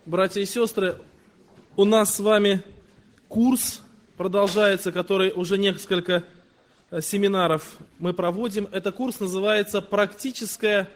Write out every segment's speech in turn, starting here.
Братья и сестры, у нас с вами курс продолжается, который уже несколько семинаров мы проводим. Это курс называется «Практика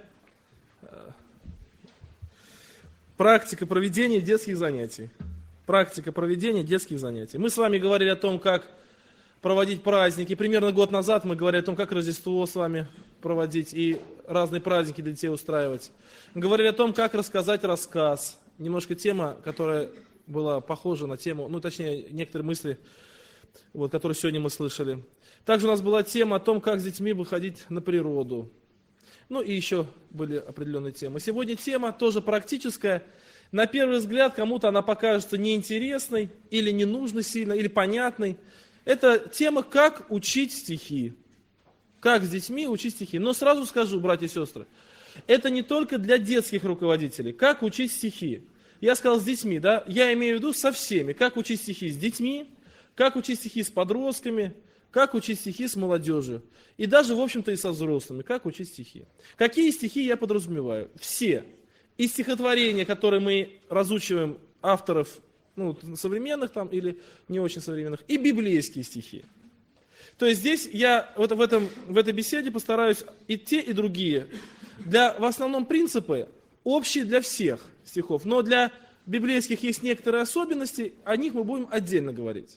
проведения детских занятий». Практика проведения детских занятий. Мы с вами говорили о том, как проводить праздники. Примерно год назад мы говорили о том, как Рождество с вами проводить и разные праздники для детей устраивать. Мы говорили о том, как рассказать рассказ. Немножко тема, которая была похожа на тему, точнее, некоторые мысли, которые сегодня мы слышали. Также у нас была тема о том, как с детьми выходить на природу. И еще были определенные темы. Сегодня тема тоже практическая. На первый взгляд кому-то она покажется неинтересной, или ненужной сильно, или понятной. Это тема, как учить стихи. Как с детьми учить стихи. Но сразу скажу, братья и сестры, это не только для детских руководителей. Как учить стихи? Я сказал с детьми, да? Я имею в виду со всеми. Как учить стихи с детьми, как учить стихи с подростками, как учить стихи с молодежью. И даже, в общем-то, и со взрослыми. Как учить стихи. Какие стихи я подразумеваю? Все. И стихотворения, которые мы разучиваем авторов, современных там или не очень современных, и библейские стихи. То есть здесь я в этой беседе постараюсь и те, и другие. В основном принципы общие для всех стихов, но для библейских есть некоторые особенности, о них мы будем отдельно говорить.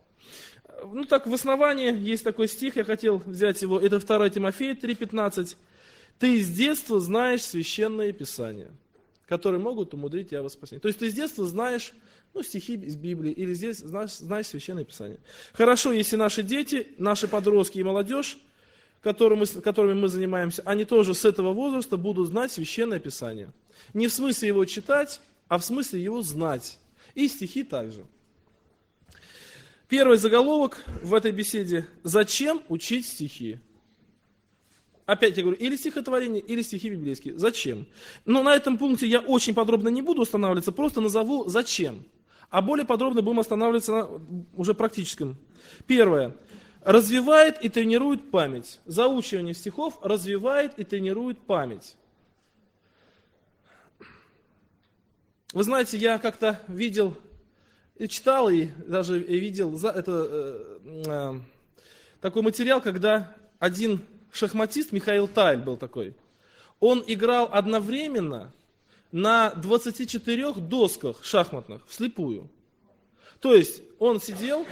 В основании есть такой стих, я хотел взять его, это 2 Тимофея 3,15. «Ты с детства знаешь священное Писание, которые могут умудрить тебя во спасение». То есть ты с детства знаешь стихи из Библии, или здесь знаешь священное Писание. Хорошо, если наши дети, наши подростки и молодежь, которыми мы занимаемся, они тоже с этого возраста будут знать священное Писание. Не в смысле его читать, а в смысле его знать. И стихи также. Первый заголовок в этой беседе: «Зачем учить стихи?» Опять я говорю, или стихотворение, или стихи библейские. Зачем? Но на этом пункте я очень подробно не буду останавливаться, просто назову «зачем». А более подробно будем останавливаться на уже практическом. Первое. Развивает и тренирует память. Заучивание стихов развивает и тренирует память. Вы знаете, я как-то видел, и читал, и даже видел такой материал, когда один шахматист, Михаил Тайль был такой, он играл одновременно на 24 досках шахматных, вслепую. То есть он сидел,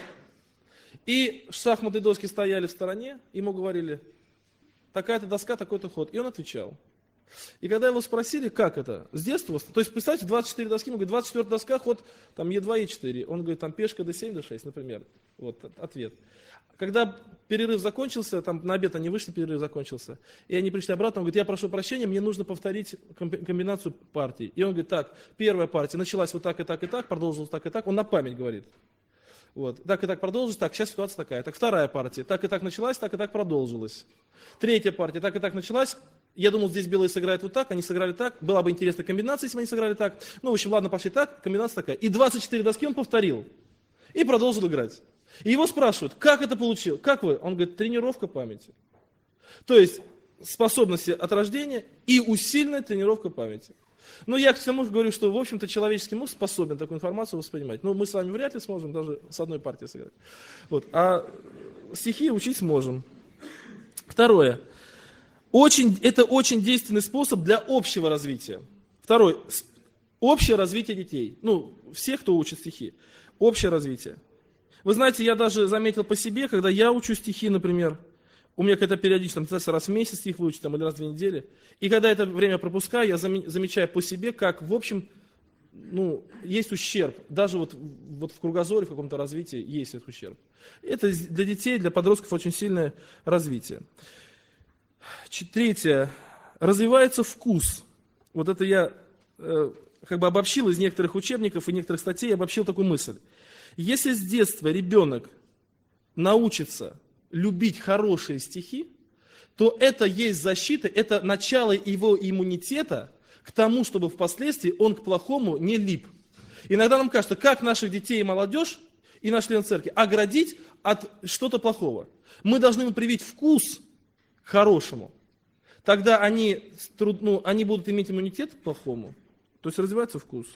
и шахматные доски стояли в стороне, ему говорили: такая-то доска, такой-то ход. И он отвечал. И когда его спросили, как это, с детства, то есть представьте, 24 доски, он говорит, 24 доска, ход там Е2, Е4. Он говорит, там пешка D7, D6, например. Вот ответ. Когда перерыв закончился, там на обед они вышли, перерыв закончился, и они пришли обратно, он говорит, я прошу прощения, мне нужно повторить комбинацию партий. И он говорит, так, первая партия началась вот так и так и так, продолжилась так и так, он на память говорит. Вот, так и так продолжилась, так, сейчас ситуация такая. Так, вторая партия, так и так началась, так и так продолжилась. Третья партия, так и так началась. Я думал, здесь белые сыграют вот так, они сыграли так. Была бы интересная комбинация, если бы они сыграли так. В общем, ладно, пошли так, комбинация такая. И 24 доски он повторил. И продолжил играть. И его спрашивают, как это получил? Как вы? Он говорит, тренировка памяти. То есть, способности от рождения и усиленная тренировка памяти. Я к тому же говорю, что, в общем-то, человеческий мозг способен такую информацию воспринимать. Мы с вами вряд ли сможем даже с одной партией сыграть. А стихи учить сможем. Второе. Это очень действенный способ для общего развития. Второй. Общее развитие детей. Всех, кто учит стихи. Общее развитие. Вы знаете, я даже заметил по себе, когда я учу стихи, например, у меня какая-то периодичность, раз в месяц стих выучить, или раз в 2 недели. И когда это время пропускаю, я замечаю по себе, как, в общем, есть ущерб. Даже вот в кругозоре, в каком-то развитии есть этот ущерб. Это для детей, для подростков очень сильное развитие. Третье. Развивается вкус. Вот это я обобщил из некоторых учебников и некоторых статей, обобщил такую мысль. Если с детства ребенок научится любить хорошие стихи, то это есть защита, это начало его иммунитета к тому, чтобы впоследствии он к плохому не лип. Иногда нам кажется, как наших детей и молодежь, и наш член церкви оградить от что-то плохого. Мы должны им привить вкус к хорошему. Тогда они будут иметь иммунитет к плохому, то есть развивается вкус.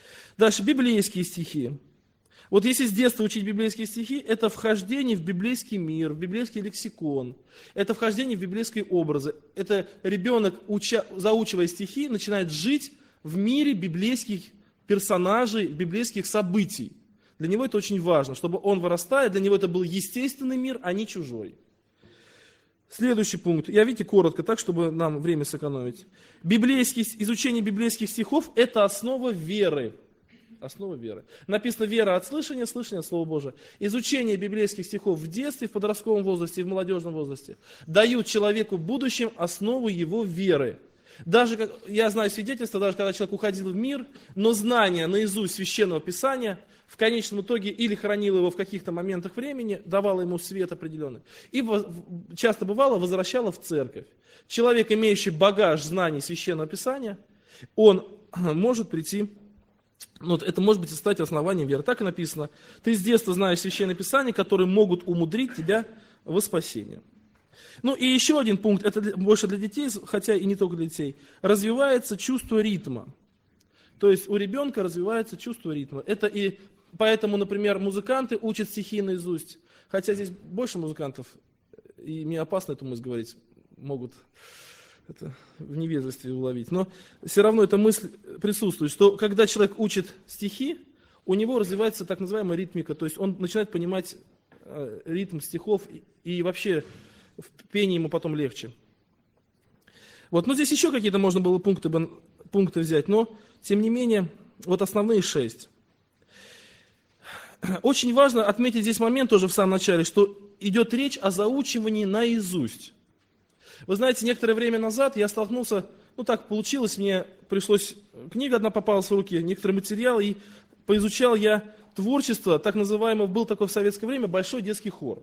Дальше, библейские стихи. Вот если с детства учить библейские стихи, это вхождение в библейский мир, в библейский лексикон, это вхождение в библейские образы. Это ребенок, заучивая стихи, начинает жить в мире библейских персонажей, библейских событий. Для него это очень важно, чтобы он, вырастая, для него это был естественный мир, а не чужой. Следующий пункт. Я, видите, коротко, так, чтобы нам время сэкономить. Изучение библейских стихов – это основа веры. Основа веры. Написано вера от слышания, слышание от Слова Божия. Изучение библейских стихов в детстве, в подростковом возрасте и в молодежном возрасте дают человеку в будущем основу его веры. Даже, я знаю свидетельства, даже когда человек уходил в мир, но знание наизусть Священного Писания в конечном итоге или хранило его в каких-то моментах времени, давало ему свет определенный, и часто бывало возвращало в церковь. Человек, имеющий багаж знаний Священного Писания, он может прийти, это может быть стать основанием веры. Так и написано: ты с детства знаешь Священное Писание, которые могут умудрить тебя во спасение. И еще один пункт, это больше для детей, хотя и не только для детей. Развивается чувство ритма. То есть у ребенка развивается чувство ритма. Это и поэтому, например, музыканты учат стихи наизусть. Хотя здесь больше музыкантов, и мне опасно эту мысль говорить, могут это в невежестве уловить. Но все равно эта мысль присутствует, что когда человек учит стихи, у него развивается так называемая ритмика. То есть он начинает понимать ритм стихов, и вообще в пении ему потом легче. Здесь еще какие-то можно было пункты взять, но тем не менее, основные 6. Очень важно отметить здесь момент тоже в самом начале, что идет речь о заучивании наизусть. Вы знаете, некоторое время назад я столкнулся, так получилось, мне пришлось, книга одна попалась в руки, некоторый материал, и поизучал я творчество, так называемого, был такой в советское время, большой детский хор.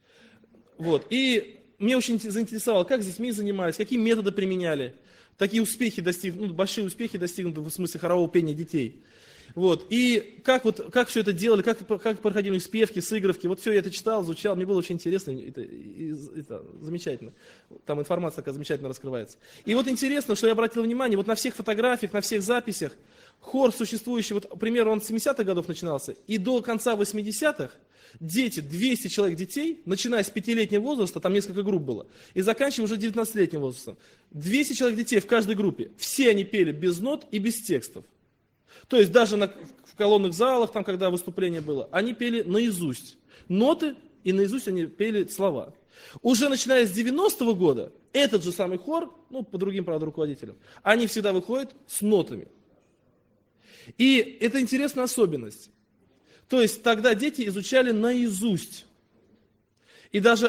И мне очень заинтересовало, как с детьми занимались, какие методы применяли, такие успехи большие успехи достигнуты в смысле хорового пения детей. И как все это делали, как проходили спевки, сыгровки, все я это читал, изучал, мне было очень интересно, это замечательно. Там информация такая замечательно раскрывается. И интересно, что я обратил внимание, на всех фотографиях, на всех записях, хор существующий, примерно он с 70-х годов начинался, и до конца 80-х, дети, 200 человек детей, начиная с 5-летнего возраста, там несколько групп было, и заканчивая уже 19-летним возрастом, 200 человек детей в каждой группе, все они пели без нот и без текстов. То есть даже в колонных залах, там, когда выступление было, они пели наизусть ноты, и наизусть они пели слова. Уже начиная с 90-го года, этот же самый хор, по другим, правда, руководителям, они всегда выходят с нотами. И это интересная особенность. То есть тогда дети изучали наизусть. И даже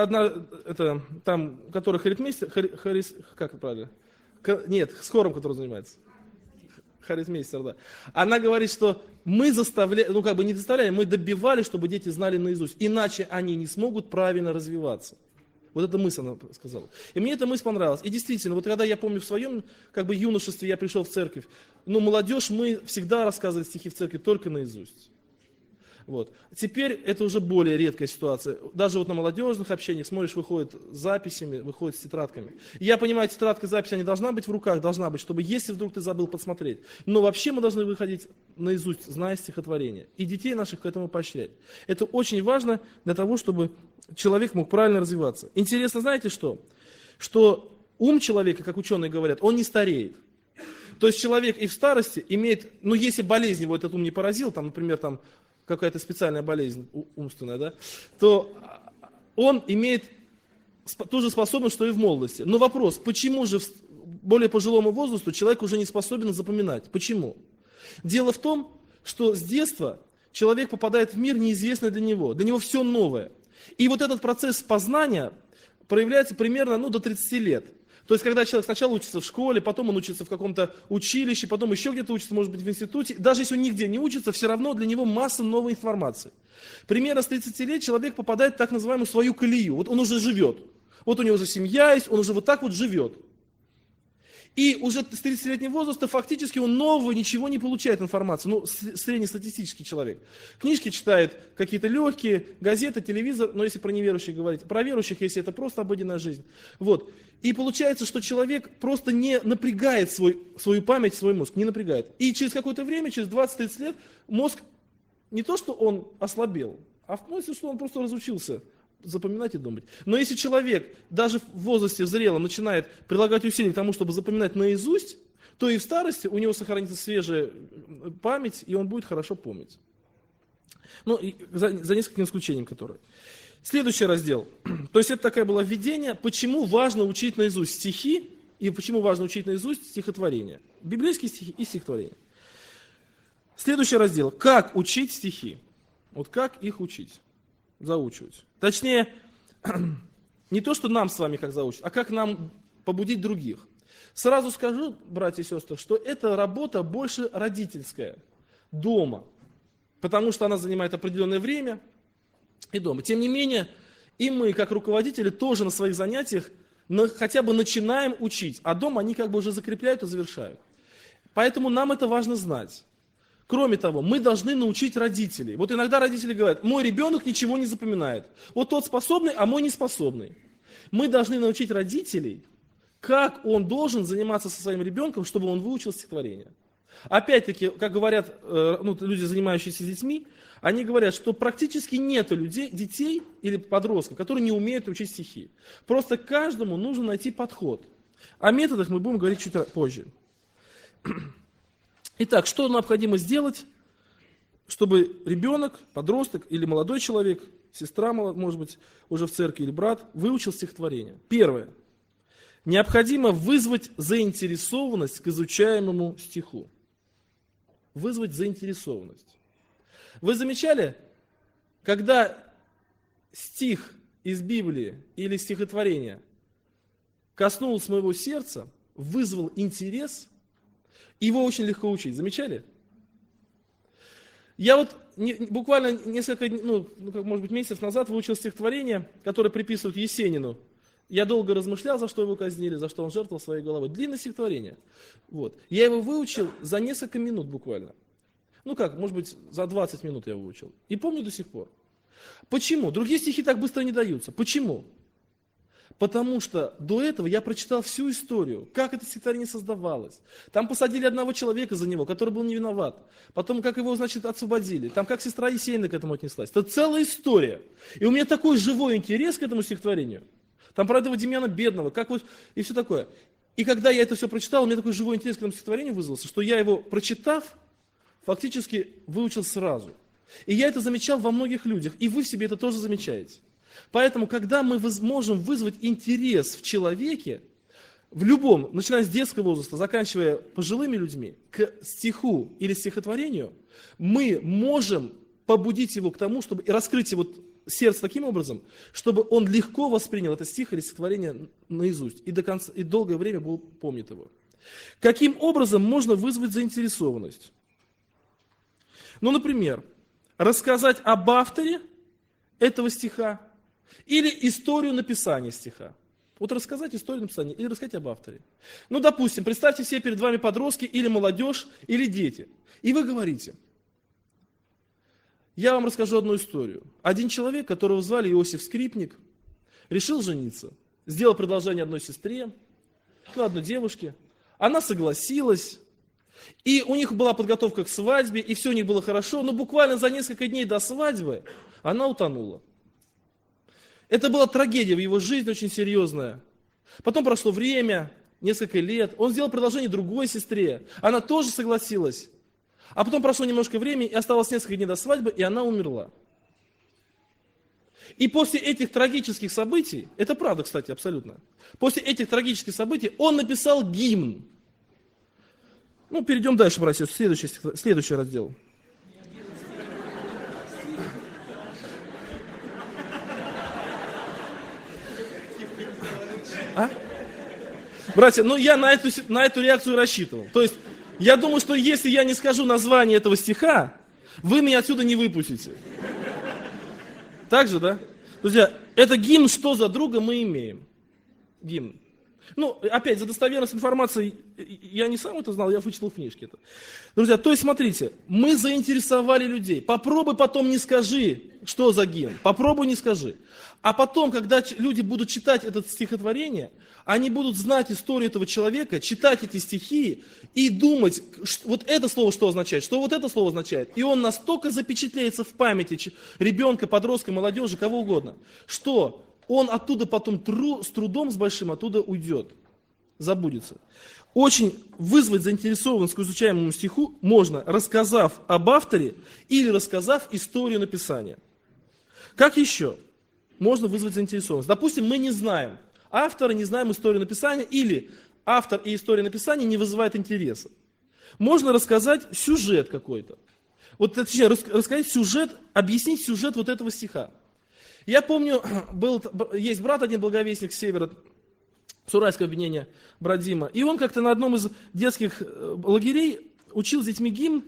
который харизмейстер, как это правильно? Нет, с хором, который занимается. Харизмейстер, да. Она говорит, что мы заставляли, не заставляли, мы добивали, чтобы дети знали наизусть. Иначе они не смогут правильно развиваться. Эта мысль она сказала. И мне эта мысль понравилась. И действительно, когда я помню в своем юношестве я пришел в церковь, молодежь, мы всегда рассказывали стихи в церкви только наизусть. Теперь это уже более редкая ситуация. Даже на молодежных общениях смотришь, выходят с записями, выходят с тетрадками. И я понимаю, тетрадка, запись, она не должна быть в руках, должна быть, чтобы, если вдруг ты забыл, подсмотреть. Но вообще мы должны выходить наизусть, зная стихотворение. И детей наших к этому поощрять. Это очень важно для того, чтобы человек мог правильно развиваться. Интересно, знаете что? Что ум человека, как ученые говорят, он не стареет. То есть человек и в старости имеет, если болезнь его этот ум не поразил, например, какая-то специальная болезнь умственная, да, то он имеет ту же способность, что и в молодости. Но вопрос, почему же в более пожилому возрасту человек уже не способен запоминать? Почему? Дело в том, что с детства человек попадает в мир неизвестный для него все новое. И этот процесс познания проявляется примерно до 30 лет. То есть, когда человек сначала учится в школе, потом он учится в каком-то училище, потом еще где-то учится, может быть, в институте, даже если он нигде не учится, все равно для него масса новой информации. Примерно с 30 лет человек попадает в так называемую свою колею. Он уже живет. У него уже семья есть, он уже живет. И уже с 30-летнего возраста фактически он нового ничего не получает информацию. Среднестатистический человек. Книжки читает какие-то легкие, газеты, телевизор, но если про неверующих говорить. Про верующих, если это просто обыденная жизнь. И получается, что человек просто не напрягает свою память, свой мозг, не напрягает. И через какое-то время, через 20-30 лет, мозг не то, что он ослабел, а в смысле, что он просто разучился запоминать и думать. Но если человек даже в возрасте зрелом начинает прилагать усилия к тому, чтобы запоминать наизусть, то и в старости у него сохранится свежая память, и он будет хорошо помнить. Ну, за нескольким исключением, которые. Следующий раздел. То есть это такое было введение, почему важно учить наизусть стихи, и почему важно учить наизусть стихотворения. Библейские стихи и стихотворения. Следующий раздел. Как учить стихи? Вот как их учить? Заучивать. Точнее, не то, что нам с вами как заучить, а как нам побудить других. Сразу скажу, братья и сестры, что эта работа больше родительская, дома, потому что она занимает определенное время и дома. Тем не менее, и мы, как руководители, тоже на своих занятиях хотя бы начинаем учить, а дома они как бы уже закрепляют и завершают. Поэтому нам это важно знать. Кроме того, мы должны научить родителей. Вот иногда родители говорят, мой ребенок ничего не запоминает. Вот тот способный, а мой не способный. Мы должны научить родителей, как он должен заниматься со своим ребенком, чтобы он выучил стихотворение. Опять-таки, как говорят люди, занимающиеся с детьми, они говорят, что практически нет детей или подростков, которые не умеют учить стихи. Просто каждому нужно найти подход. О методах мы будем говорить чуть позже. Итак, что необходимо сделать, чтобы ребенок, подросток или молодой человек, сестра, может быть, уже в церкви или брат, выучил стихотворение? Первое. Необходимо вызвать заинтересованность к изучаемому стиху. Вызвать заинтересованность. Вы замечали, когда стих из Библии или стихотворение коснулся моего сердца, вызвал интерес, его очень легко учить. Замечали? Я вот буквально несколько, может быть, месяцев назад выучил стихотворение, которое приписывают Есенину. Я долго размышлял, за что его казнили, за что он жертвовал своей головой. Длинное стихотворение. Вот. Я его выучил за несколько минут буквально. Может быть, за 20 минут я выучил. И помню до сих пор. Почему? Другие стихи так быстро не даются. Почему? Потому что до этого я прочитал всю историю, как это стихотворение создавалось. Там посадили одного человека за него, который был не виноват. Потом, как его, освободили. Там, как сестра Есенина к этому отнеслась. Это целая история. И у меня такой живой интерес к этому стихотворению. Там про этого Демьяна Бедного, и все такое. И когда я это все прочитал, у меня такой живой интерес к этому стихотворению вызвался, что я его, прочитав, фактически выучил сразу. И я это замечал во многих людях, и вы в себе это тоже замечаете. Поэтому, когда мы можем вызвать интерес в человеке, в любом, начиная с детского возраста, заканчивая пожилыми людьми, к стиху или стихотворению, мы можем побудить его к тому, чтобы и раскрыть его сердце таким образом, чтобы он легко воспринял этот стих или стихотворение наизусть и до конца, и долгое время помнит его. Каким образом можно вызвать заинтересованность? Например, рассказать об авторе этого стиха или историю написания стиха. Вот рассказать историю написания или рассказать об авторе. Допустим, представьте себе перед вами подростки или молодежь, или дети. И вы говорите, я вам расскажу одну историю. Один человек, которого звали Иосиф Скрипник, решил жениться. Сделал предложение одной сестре, одной девушке. Она согласилась. И у них была подготовка к свадьбе, и все у них было хорошо. Но буквально за несколько дней до свадьбы она утонула. Это была трагедия в его жизни, очень серьезная. Потом прошло время, несколько лет. Он сделал предложение другой сестре. Она тоже согласилась. А потом прошло немножко времени, и осталось несколько дней до свадьбы, и она умерла. И после этих трагических событий, это правда, кстати, абсолютно, после этих трагических событий он написал гимн. Перейдем дальше, братья, следующий раздел. Братья, я на эту реакцию рассчитывал. То есть, я думаю, что если я не скажу название этого стиха, вы меня отсюда не выпустите. Так же, да? Друзья, это гимн «Что за друга мы имеем». Гимн. Ну, опять, за достоверность информации я не сам это знал, я вычитал в книжке это. Друзья, то есть, смотрите, мы заинтересовали людей. Попробуй потом не скажи, что за гимн. Попробуй не скажи. А потом, когда люди будут читать это стихотворение, они будут знать историю этого человека, читать эти стихи и думать, вот это слово что означает, что вот это слово означает. И он настолько запечатлеется в памяти ребенка, подростка, молодежи, кого угодно, что он оттуда потом с трудом, с большим оттуда уйдет, забудется. Очень вызвать заинтересованность к изучаемому стиху можно, рассказав об авторе или рассказав историю написания. Как еще можно вызвать заинтересованность? Допустим, мы не знаем автора, не знаем историю написания, или автор и история написания не вызывают интереса. Можно рассказать сюжет какой-то. Вот, точнее, рассказать сюжет, объяснить сюжет вот этого стиха. Я помню, есть брат один, благовестник с севера, Суральского объединения, брат Дима, и он как-то на одном из детских лагерей учил с детьми гимн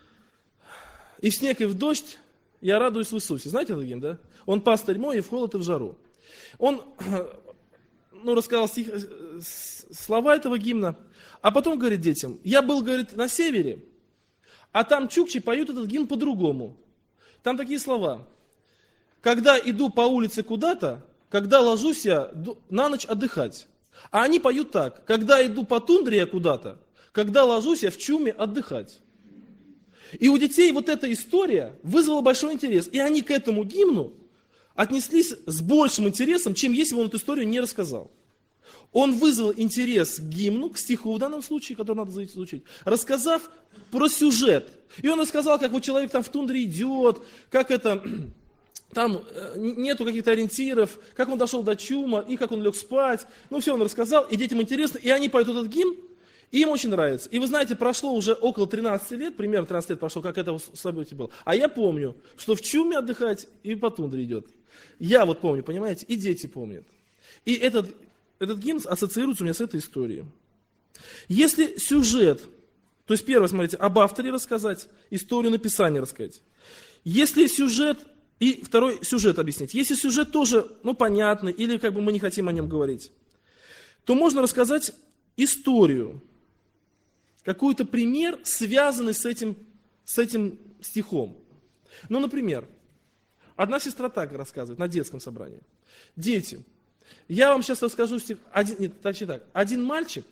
«И в снег, и в дождь я радуюсь в Иисусе». Знаете этот гимн, да? «Он пастырь мой, и в холод, и в жару». Он рассказал слова этого гимна, а потом говорит детям: я был, говорит, на севере, а там чукчи поют этот гимн по-другому. Там такие слова: когда иду по улице куда-то, когда ложусь я на ночь отдыхать. А они поют так: когда иду по тундре я куда-то, когда ложусь я в чуме отдыхать. И у детей вот эта история вызвала большой интерес. И они к этому гимну отнеслись с большим интересом, чем если бы он эту историю не рассказал. Он вызвал интерес к гимну, к стиху в данном случае, который надо изучить, рассказав про сюжет. И он рассказал, как вот человек там в тундре идет, как это... Там нету каких-то ориентиров, как он дошел до чума, и как он лег спать. Ну, все он рассказал, и детям интересно, и они поют этот гимн, и им очень нравится. И вы знаете, прошло уже около 13 лет, примерно 13 лет прошло, как это событие было. А я помню, что в чуме отдыхать и по тундре идет. Я вот помню, понимаете, и дети помнят. И этот гимн ассоциируется у меня с этой историей. Если сюжет, то есть первое, смотрите, об авторе рассказать, историю написания рассказать. Если сюжет... И второй сюжет объяснить. Если сюжет тоже, понятный, или как бы мы не хотим о нем говорить, то можно рассказать историю, какой-то пример, связанный с этим стихом. Ну, например, одна сестра так рассказывает на детском собрании. Дети, я вам сейчас расскажу стих. Один мальчик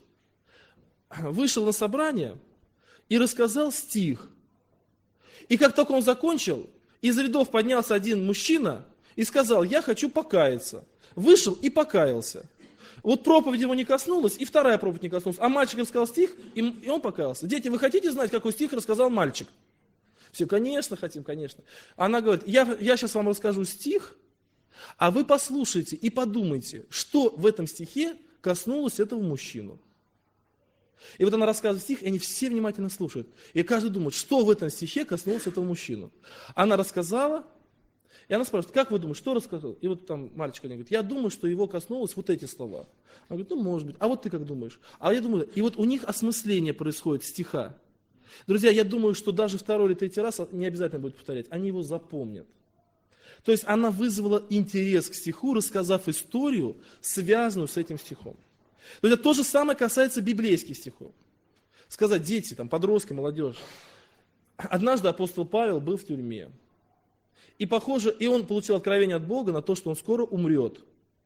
вышел на собрание и рассказал стих. И как только он закончил, из рядов поднялся один мужчина и сказал: я хочу покаяться. Вышел и покаялся. Вот проповедь его не коснулась, и вторая проповедь не коснулась. А мальчик рассказал стих, и он покаялся. Дети, вы хотите знать, какой стих рассказал мальчик? Все, конечно, хотим, конечно. Она говорит: я сейчас вам расскажу стих, а вы послушайте и подумайте, что в этом стихе коснулось этого мужчину. И вот она рассказывает стих, и они все внимательно слушают. И каждый думает, что в этом стихе коснулось этого мужчину. Она рассказала, и она спрашивает: как вы думаете, что рассказал? И вот там мальчик говорит: я думаю, что его коснулось вот эти слова. Она говорит: может быть. А вот ты как думаешь? А я думаю, и вот у них осмысление происходит стиха. Друзья, я думаю, что даже второй или третий раз не обязательно будет повторять, они его запомнят. То есть она вызвала интерес к стиху, рассказав историю, связанную с этим стихом. То же самое касается библейских стихов. Сказать: дети, подростки, молодежь. Однажды апостол Павел был в тюрьме. И похоже, и он получил откровение от Бога на то, что он скоро умрет.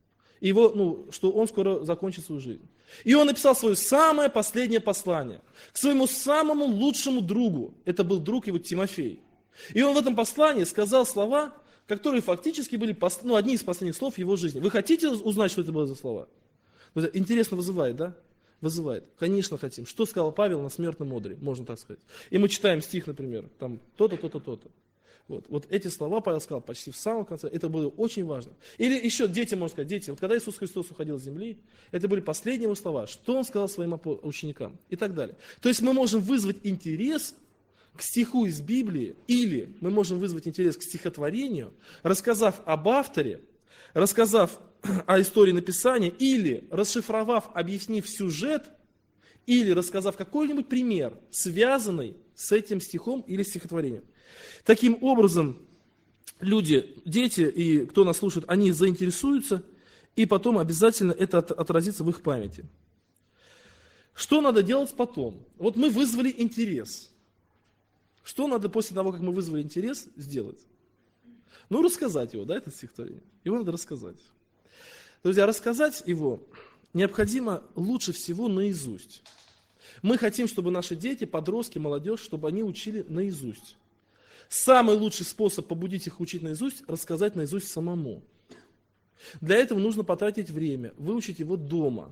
Что он скоро закончит свою жизнь. И он написал свое самое последнее послание к своему самому лучшему другу. Это был друг его Тимофей. И он в этом послании сказал слова, которые фактически были одни из последних слов его жизни. Вы хотите узнать, что это было за слова? Интересно вызывает, да? Вызывает. Конечно, хотим. Что сказал Павел на смертном одре, можно так сказать. И мы читаем стих, например, то-то, то-то, то-то. Вот эти слова Павел сказал почти в самом конце. Это было очень важно. Или еще дети, можно сказать, дети. Вот когда Иисус Христос уходил с земли, это были последние его слова. Что он сказал своим ученикам? И так далее. То есть мы можем вызвать интерес к стиху из Библии, или мы можем вызвать интерес к стихотворению, рассказав об авторе, рассказав о истории написания, или расшифровав, объяснив сюжет, или рассказав какой-нибудь пример, связанный с этим стихом или стихотворением. Таким образом, люди, дети и кто нас слушает, они заинтересуются, и потом обязательно это отразится в их памяти. Что надо делать потом? Вот мы вызвали интерес. Что надо после того, как мы вызвали интерес, сделать? Ну, рассказать его, да, это стихотворение. Его надо рассказать. Друзья, рассказать его необходимо лучше всего наизусть. Мы хотим, чтобы наши дети, подростки, молодежь, чтобы они учили наизусть. Самый лучший способ побудить их учить наизусть – рассказать наизусть самому. Для этого нужно потратить время, выучить его дома.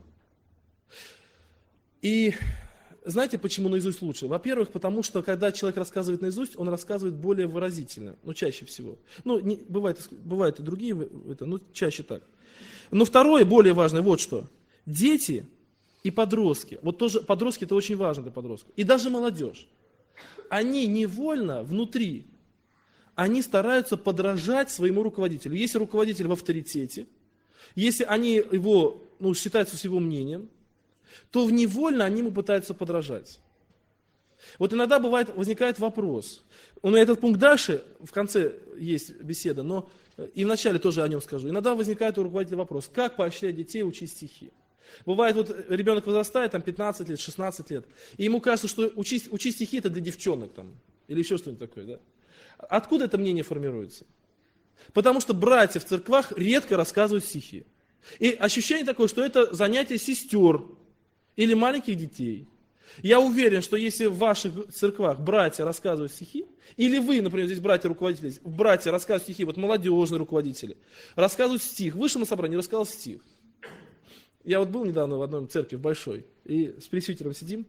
И знаете, почему наизусть лучше? Во-первых, потому что, когда человек рассказывает наизусть, он рассказывает более выразительно, ну, чаще всего. Ну, бывают и другие, но чаще так. Но второе, более важное, вот что. Дети и подростки, вот тоже подростки, это очень важно для подростков, и даже молодежь, они невольно внутри, они стараются подражать своему руководителю. Если руководитель в авторитете, если они его, считаются с его мнением, то невольно они ему пытаются подражать. Вот иногда возникает вопрос. На этот пункт дальше, в конце есть беседа, но и в начале тоже о нем скажу. Иногда возникает у руководителя вопрос, как поощрять детей учить стихи. Бывает, вот ребенок возрастает, там 15 лет, 16 лет, и ему кажется, что учить стихи это для девчонок там, или еще что-нибудь такое, да? Откуда это мнение формируется? Потому что братья в церквах редко рассказывают стихи. И ощущение такое, что это занятие сестер или маленьких детей. Я уверен, что если в ваших церквах братья рассказывают стихи, или вы, например, здесь братья-руководители, братья рассказывают стихи, вот молодежные руководители, рассказывают стих, вышел на собрание, рассказал стих. Я вот был недавно в одной церкви, в большой, и с пресвитером сидим,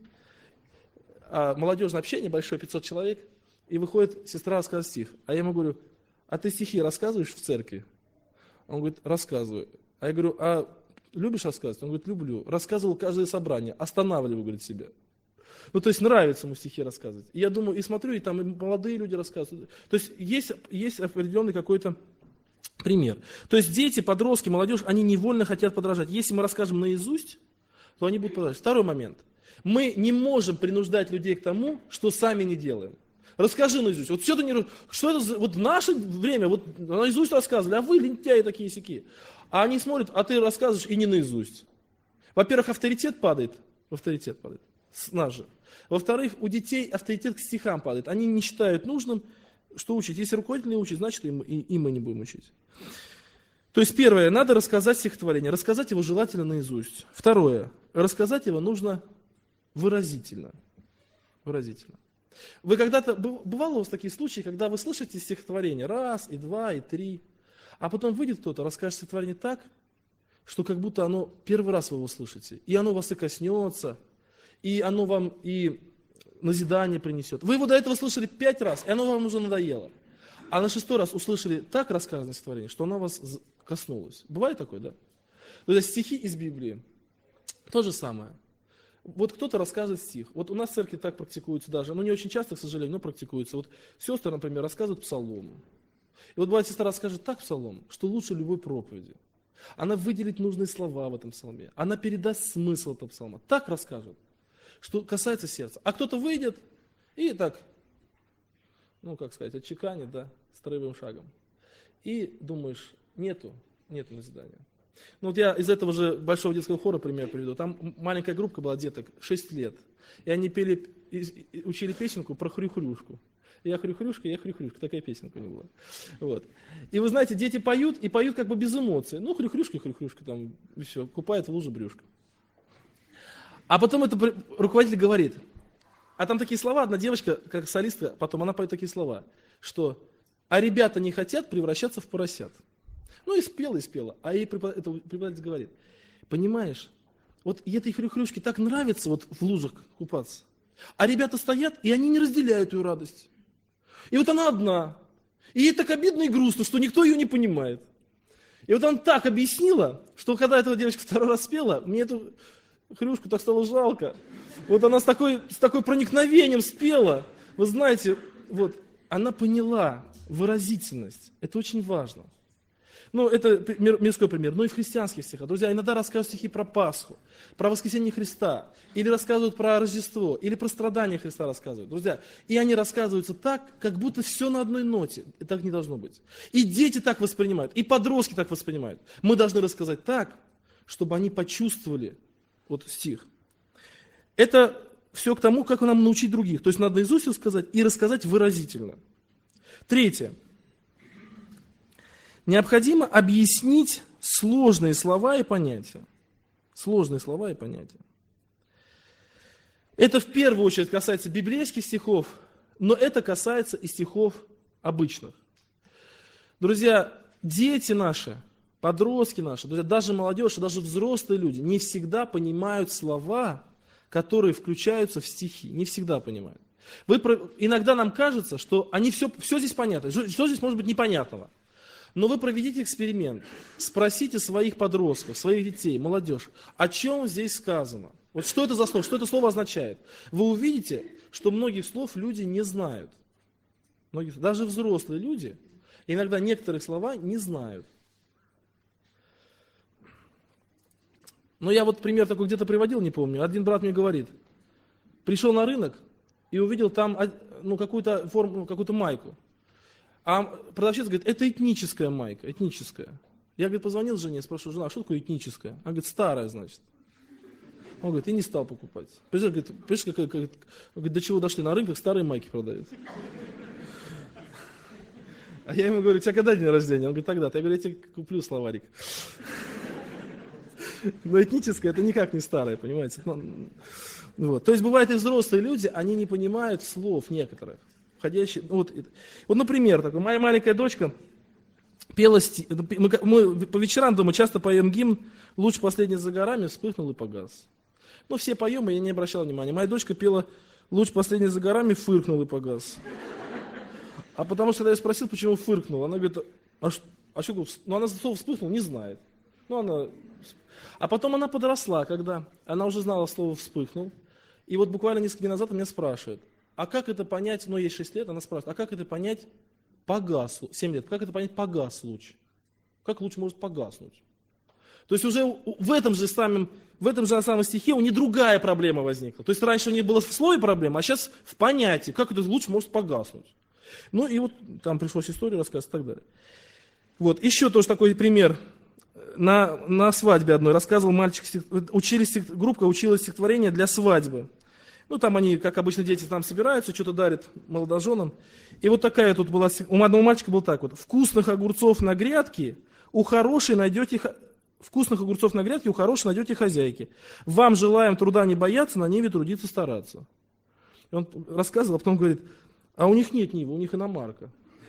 а молодежное общение большое, 500 человек, и выходит сестра рассказывает стих. А я ему говорю, а ты стихи рассказываешь в церкви? Он говорит, рассказываю. А я говорю, а любишь рассказывать? Он говорит, люблю. Рассказывал каждое собрание, останавливаю, говорит, себя. Ну, то есть нравится ему стихи рассказывать. И я думаю, и смотрю, и там и молодые люди рассказывают. То есть есть определенный какой-то пример. То есть дети, подростки, молодежь, они невольно хотят подражать. Если мы расскажем наизусть, то они будут подражать. Второй момент. Мы не можем принуждать людей к тому, что сами не делаем. Расскажи наизусть. Вот что это за, вот в наше время, вот наизусть рассказывали, а вы лентяи такие сяки. А они смотрят, а ты рассказываешь и не наизусть. Во-первых, авторитет падает с нас же. Во-вторых, у детей авторитет к стихам падает. Они не считают нужным, что учить. Если руководитель не учит, значит и мы не будем учить. То есть первое, надо рассказать стихотворение. Рассказать его желательно наизусть. Второе, рассказать его нужно выразительно. Выразительно. Вы когда-то, бывало у вас такие случаи, когда вы слышите стихотворение раз, и два, и три, а потом выйдет кто-то, расскажет стихотворение так, что как будто оно первый раз вы его слышите, и оно вас и коснется, и оно вам и назидание принесет. Вы его до этого слышали 5 раз, и оно вам уже надоело. А на 6-й раз услышали так рассказанное стихотворение, что оно вас коснулось. Бывает такое, да? То есть стихи из Библии. То же самое. Вот кто-то рассказывает стих. Вот у нас в церкви так практикуется даже, не очень часто, к сожалению, но практикуется. Вот сестры, например, рассказывают псалом. И вот бывает, сестра расскажет так псалом, что лучше любой проповеди. Она выделит нужные слова в этом псалме. Она передаст смысл этого псалма. Так расскажет, что касается сердца. А кто-то выйдет и так, отчеканит, да, строевым шагом. И думаешь, нету назидания. Вот я из этого же большого детского хора пример приведу. Там маленькая группа была деток, 6 лет. И они учили песенку про хрю-хрюшку. Я хрю-хрюшка, такая песенка у них была. Вот. И вы знаете, дети поют, и поют как бы без эмоций. Хрю-хрюшка, там, и все, купает в луже брюшко. А потом руководитель говорит, а там такие слова, одна девочка, как солистка, потом она поет такие слова, что «а ребята не хотят превращаться в поросят». И спела. А ей преподаватель говорит, понимаешь, вот этой хрю-хрюшке так нравится вот в лужах купаться, а ребята стоят, и они не разделяют ее радость. И вот она одна, и ей так обидно и грустно, что никто ее не понимает. И вот она так объяснила, что когда эта девочка 2-й раз спела, мне эту хрюшку так стало жалко. Вот она с такой проникновением спела. Вы знаете, вот она поняла выразительность. Это очень важно. Ну, это мирской пример. Но и в христианских стихах. Друзья, иногда рассказывают стихи про Пасху, про воскресение Христа, или рассказывают про Рождество, или про страдания Христа рассказывают. Друзья, и они рассказываются так, как будто все на одной ноте. И так не должно быть. И дети так воспринимают, и подростки так воспринимают. Мы должны рассказать так, чтобы они почувствовали вот стих. Это все к тому, как нам научить других. То есть надо наизусть рассказать и рассказать выразительно. Третье. Необходимо объяснить сложные слова и понятия. Сложные слова и понятия. Это в первую очередь касается библейских стихов, но это касается и стихов обычных. Друзья, дети наши, подростки наши, друзья, даже молодежь, даже взрослые люди не всегда понимают слова, которые включаются в стихи. Не всегда понимают. Иногда нам кажется, что они все здесь понятно. Что здесь может быть непонятного? Но вы проведите эксперимент, спросите своих подростков, своих детей, молодежь, о чем здесь сказано. Вот что это за слово, что это слово означает. Вы увидите, что многих слов люди не знают. Даже взрослые люди иногда некоторых слова не знают. Но я вот пример такой где-то приводил, не помню. Один брат мне говорит, пришел на рынок и увидел там какую-то форму, какую-то майку. А продавщица говорит, это этническая майка, этническая. Я, говорит, позвонил жене, спрашиваю, жена, а что такое этническая? Она говорит, старая, значит. Он говорит, и не стал покупать. Понимаешь, до чего дошли на рынках, старые майки продают. А я ему говорю, у тебя когда день рождения? Он говорит, тогда-то. Я говорю, я тебе куплю словарик. Но этническая, это никак не старая, понимаете? Вот. То есть бывают и взрослые люди, они не понимают слов некоторых. Вот, например, моя маленькая дочка пела мы по вечерам дома часто поем гимн «Луч последний за горами вспыхнул и погас». Ну, все поем, и я не обращал внимания. Моя дочка пела «Луч последний за горами фыркнул и погас». А потому что, когда я спросил, почему фыркнул, она говорит, она слово «вспыхнул» не знает. А потом она подросла, когда она уже знала слово «вспыхнул». И вот буквально несколько дней назад меня спрашивает, а как это понять, ей 6 лет, она спрашивает, а как это понять погас, 7 лет, как это понять погас луч? Как луч может погаснуть? То есть уже в этом же самом стихе у нее другая проблема возникла. То есть раньше у нее была в слове проблема, а сейчас в понятии, как этот луч может погаснуть. Ну и вот там пришлось историю рассказывать и так далее. Вот, еще тоже такой пример. На свадьбе одной рассказывал мальчик, группа училась стихотворение для свадьбы. Ну, там они, как обычно, дети там собираются, что-то дарят молодоженам. И вот такая тут была, у одного мальчика был так вот. Вкусных огурцов на грядке у хорошей найдете хозяйки. Вам желаем труда не бояться, на ниве трудиться стараться. И он рассказывал, а потом говорит, а у них нет нивы, у них иномарка.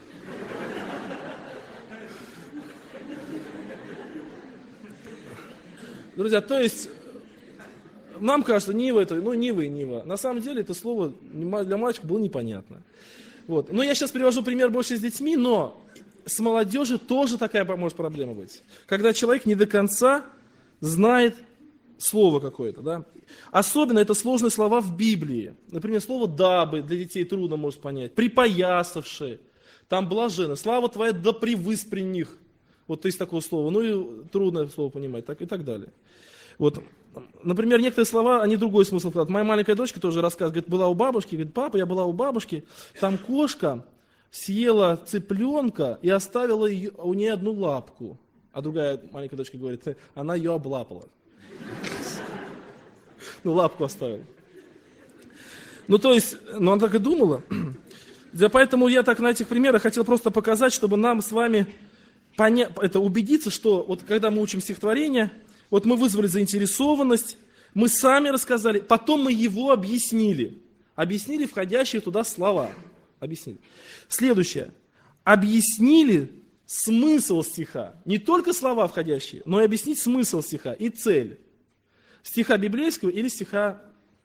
Друзья, то есть... Нам кажется, Нива это, Нива и Нива. На самом деле это слово для мальчика было непонятно. Вот. Но я сейчас привожу пример больше с детьми, но с молодежью тоже такая может проблема быть. Когда человек не до конца знает слово какое-то. Да? Особенно это сложные слова в Библии. Например, слово «дабы» для детей трудно может понять. «Припоясавшие», там «блаженно», «слава твоя да превыс при них». Вот есть такое слово. Ну и трудно слово понимать, так и так далее. Вот. Например, некоторые слова, они другой смысл вкладывают. Моя маленькая дочка тоже рассказывает, говорит, была у бабушки, говорит, папа, я была у бабушки, там кошка съела цыпленка и оставила у нее одну лапку. А другая маленькая дочка говорит, она ее облапала. Лапку оставила. Она так и думала. Поэтому я так на этих примерах хотел просто показать, чтобы нам с вами убедиться, что вот когда мы учим стихотворение, вот мы вызвали заинтересованность, мы сами рассказали, потом мы его объяснили. Объяснили входящие туда слова. Объяснили. Следующее. Объяснили смысл стиха. Не только слова входящие, но и объяснить смысл стиха и цель. Стиха библейского или стиха,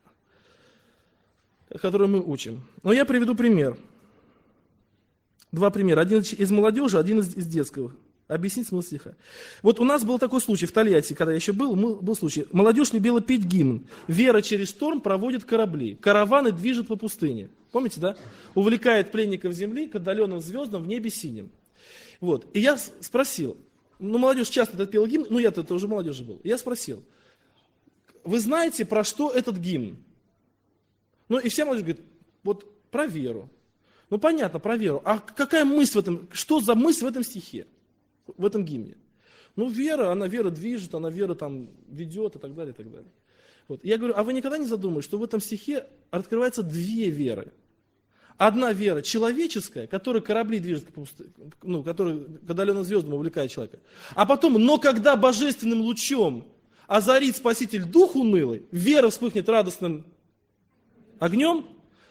который мы учим. Но я приведу пример. Два примера. Один из молодежи, один из детского. Объяснить смысл стиха. Вот у нас был такой случай в Тольятти, когда я еще был случай. Молодежь любила петь гимн. «Вера через шторм проводит корабли. Караваны движет по пустыне». Помните, да? «Увлекает пленников земли к отдаленным звездам в небе синим». Вот. И я спросил, ну, молодежь часто этот пела гимн, ну, я-то уже молодежи был. Я спросил, вы знаете, про что этот гимн? Ну, и вся молодежь говорит, вот про веру. Ну, понятно, про веру. А какая мысль в этом, что за мысль в этом стихе, в этом гимне? Ну, вера, она вера движет, она вера там ведет и так далее, и так далее. Вот. Я говорю, а вы никогда не задумывались, что в этом стихе открываются две веры? Одна вера человеческая, которая корабли движет, ну, которая к отдаленным звездам увлекает человека. А потом, но когда божественным лучом озарит Спаситель дух унылый, вера вспыхнет радостным огнем,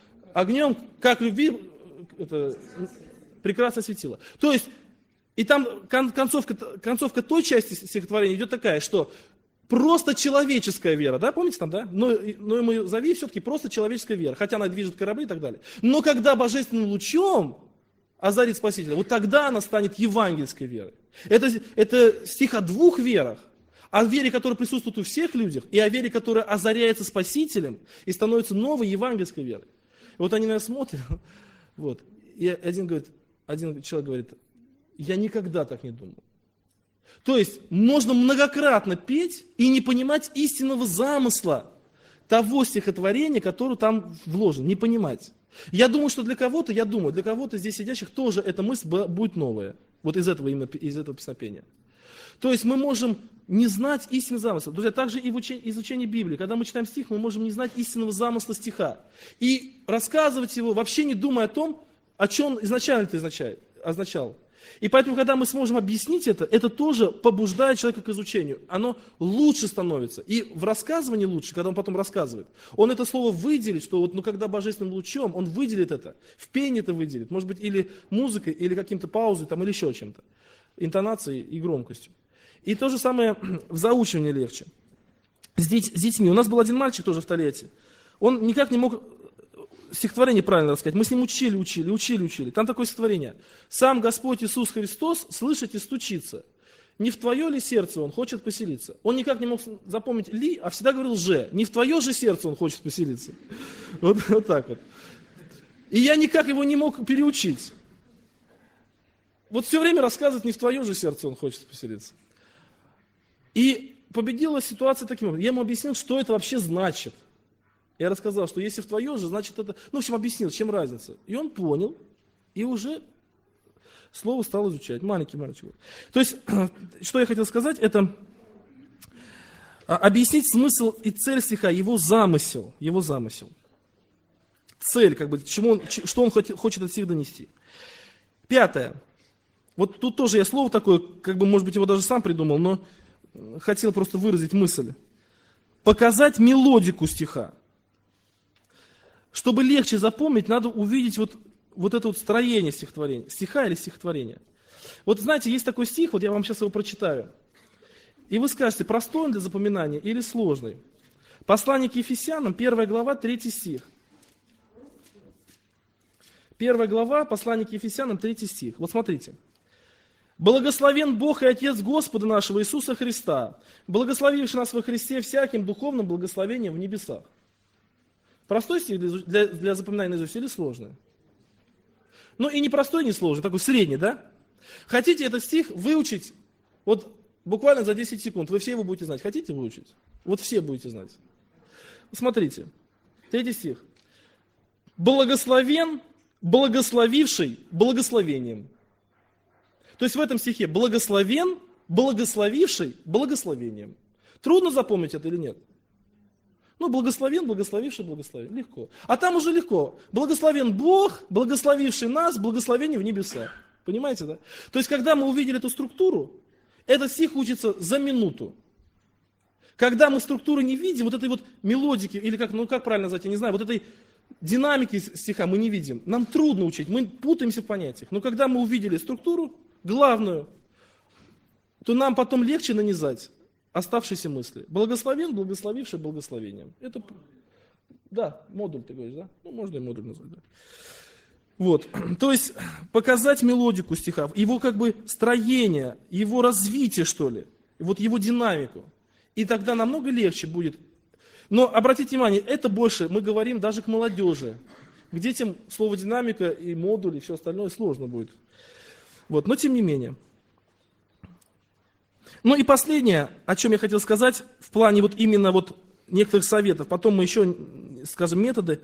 как любви, это прекрасно светило. То есть, и там концовка той части стихотворения идет такая, что просто человеческая вера, да, помните там, да? Но ему зови все-таки просто человеческая вера, хотя она движет корабли и так далее. Но когда божественным лучом озарит Спасителя, вот тогда она станет евангельской верой. Это стих о двух верах. О вере, которая присутствует у всех людях, и о вере, которая озаряется Спасителем и становится новой евангельской верой. И вот они на меня смотрят, вот, и один человек говорит, я никогда так не думал. То есть можно многократно петь и не понимать истинного замысла того стихотворения, которое там вложено, не понимать. Я думаю, что для кого-то здесь сидящих тоже эта мысль будет новая, вот из этого песнопения. То есть мы можем не знать истинного замысла. Друзья, также и в изучении Библии, когда мы читаем стих, мы можем не знать истинного замысла стиха. И рассказывать его, вообще не думая о том, о чем изначально это означал. И поэтому, когда мы сможем объяснить это тоже побуждает человека к изучению. Оно лучше становится. И в рассказывании лучше, когда он потом рассказывает. Он это слово выделит, что вот, ну, когда божественным лучом, он выделит это. В пении это выделит. Может быть, или музыкой, или каким-то паузой, там, или еще чем-то. Интонацией и громкостью. И то же самое в заучивании легче. С детьми. У нас был один мальчик тоже в Толете. Он никак не мог стихотворение правильно рассказать. Мы с ним учили. Там такое стихотворение. «Сам Господь Иисус Христос слышит и стучится. Не в твое ли сердце Он хочет поселиться?» Он никак не мог запомнить «ли», а всегда говорил «же». Не в твое же сердце Он хочет поселиться. Вот так вот. И я никак его не мог переучить. Вот все время рассказывает «не в твое же сердце Он хочет поселиться». И победила ситуация таким образом. Я ему объяснил, что это вообще значит. Я рассказал, что если в твое же, значит это... Ну, в общем, объяснил, чем разница. И он понял, и уже слово стал изучать. Маленький мальчик. То есть, что я хотел сказать, это объяснить смысл и цель стиха, его замысел. Цель, как бы, что он хочет от стиха донести. 5. Вот тут тоже я слово такое, как бы, может быть, его даже сам придумал, но хотел просто выразить мысль. Показать мелодику стиха. Чтобы легче запомнить, надо увидеть вот это вот строение стиха или стихотворения. Вот знаете, есть такой стих, вот я вам сейчас его прочитаю. И вы скажете, простой он для запоминания или сложный. Послание к Ефесянам, 1 глава, 3 стих. 1 глава, послание к Ефесянам, 3 стих. Вот смотрите. «Благословен Бог и Отец Господа нашего Иисуса Христа, благословивший нас во Христе всяким духовным благословением в небесах». Простой стих для запоминания наизусть или сложный? Ну и не простой, не сложный, такой средний, да? Хотите этот стих выучить вот буквально за 10 секунд, вы все его будете знать. Хотите выучить? Вот все будете знать. Смотрите, 3 стих. «Благословен, благословивший благословением». То есть в этом стихе благословен, благословивший благословением. Трудно запомнить это или нет? Ну, благословен, благословивший, благословен. Легко. А там уже легко. Благословен Бог, благословивший нас, благословение в небесах. Понимаете, да? То есть, когда мы увидели эту структуру, этот стих учится за минуту. Когда мы структуру не видим, вот этой вот мелодики, или как правильно назвать, я не знаю, вот этой динамики стиха мы не видим. Нам трудно учить, мы путаемся в понятиях. Но когда мы увидели структуру, главную, то нам потом легче нанизать оставшиеся мысли. Благословен, благословивший благословением. Это, да, модуль ты говоришь, да? Ну, можно и модуль назвать, да. Вот, то есть показать мелодику стиха, его как бы строение, его развитие, что ли, вот его динамику. И тогда намного легче будет. Но обратите внимание, это больше мы говорим даже к молодежи. К детям слово динамика и модуль и все остальное сложно будет. Вот, но тем не менее. Ну и последнее, о чем я хотел сказать, в плане вот именно вот некоторых советов, потом мы еще скажем методы.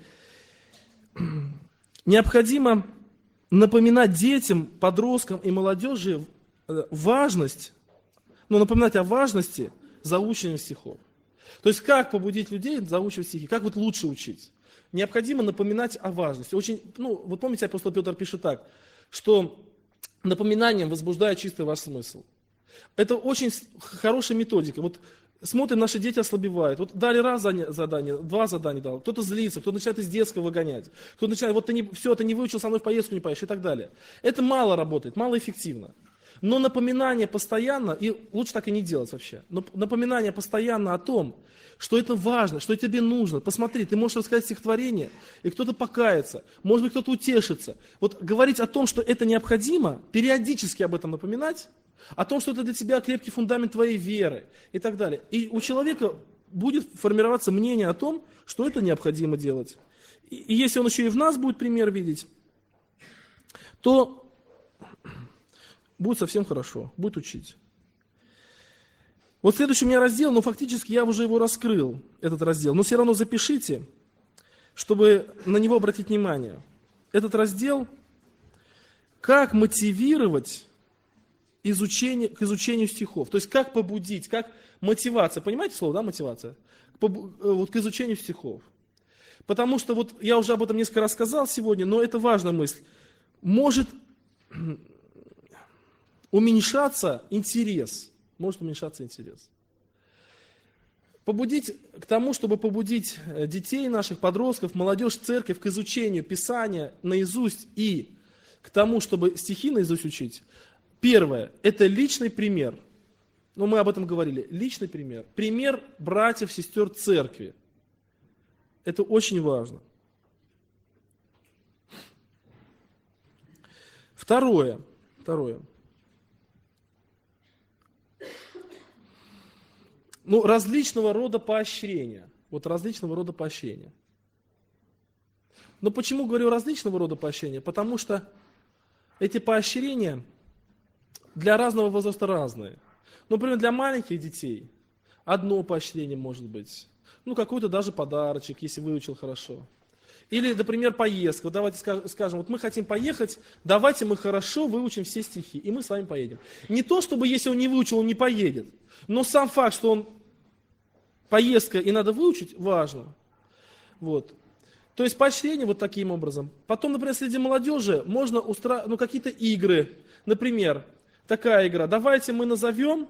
Необходимо напоминать детям, подросткам и молодежи важность, напоминать о важности заучивания стихов. То есть как побудить людей заучивать стихи, как вот лучше учить. Необходимо напоминать о важности. Очень, вот помните, апостол Петр пишет так, что напоминанием возбуждает чистый ваш смысл. Это очень хорошая методика. Вот смотрим, наши дети ослабевают. Вот дали раз задание, два задания дал. Кто-то злится, кто-то начинает из детского выгонять. Кто-то начинает, вот ты не выучил, со мной в поездку не поедешь и так далее. Это мало работает, мало эффективно. Но напоминание постоянно, и лучше так и не делать вообще, но напоминание постоянно о том, что это важно, что тебе нужно. Посмотри, ты можешь рассказать стихотворение, и кто-то покается, может быть, кто-то утешится. Вот говорить о том, что это необходимо, периодически об этом напоминать, о том, что это для тебя крепкий фундамент твоей веры и так далее. И у человека будет формироваться мнение о том, что это необходимо делать. И если он еще и в нас будет пример видеть, то будет совсем хорошо, будет учить. Вот следующий у меня раздел, фактически я уже его раскрыл, этот раздел, но все равно запишите, чтобы на него обратить внимание. Этот раздел «Как мотивировать к изучению стихов». То есть как побудить, как мотивация. Понимаете слово, да, мотивация? Вот к изучению стихов. Потому что вот я уже об этом несколько раз сказал сегодня, но это важная мысль. Может уменьшаться интерес. Побудить к тому, чтобы побудить детей наших, подростков, молодежь, церковь к изучению Писания наизусть и к тому, чтобы стихи наизусть учить. Первое – это личный пример. Мы об этом говорили. Личный пример. Пример братьев, сестер церкви. Это очень важно. Второе. Различного рода поощрения. Но почему говорю различного рода поощрения? Потому что эти поощрения для разного возраста разные. Например, для маленьких детей одно поощрение может быть. Какой-то даже подарочек, если выучил хорошо. Или, например, поездка. Давайте скажем, вот мы хотим поехать, давайте мы хорошо выучим все стихи, и мы с вами поедем. Не то, чтобы если он не выучил, он не поедет. Но сам факт, что поездка и надо выучить, важно. Вот. То есть поощрение вот таким образом. Потом, например, среди молодежи можно устраивать какие-то игры. Например, такая игра. Давайте мы назовем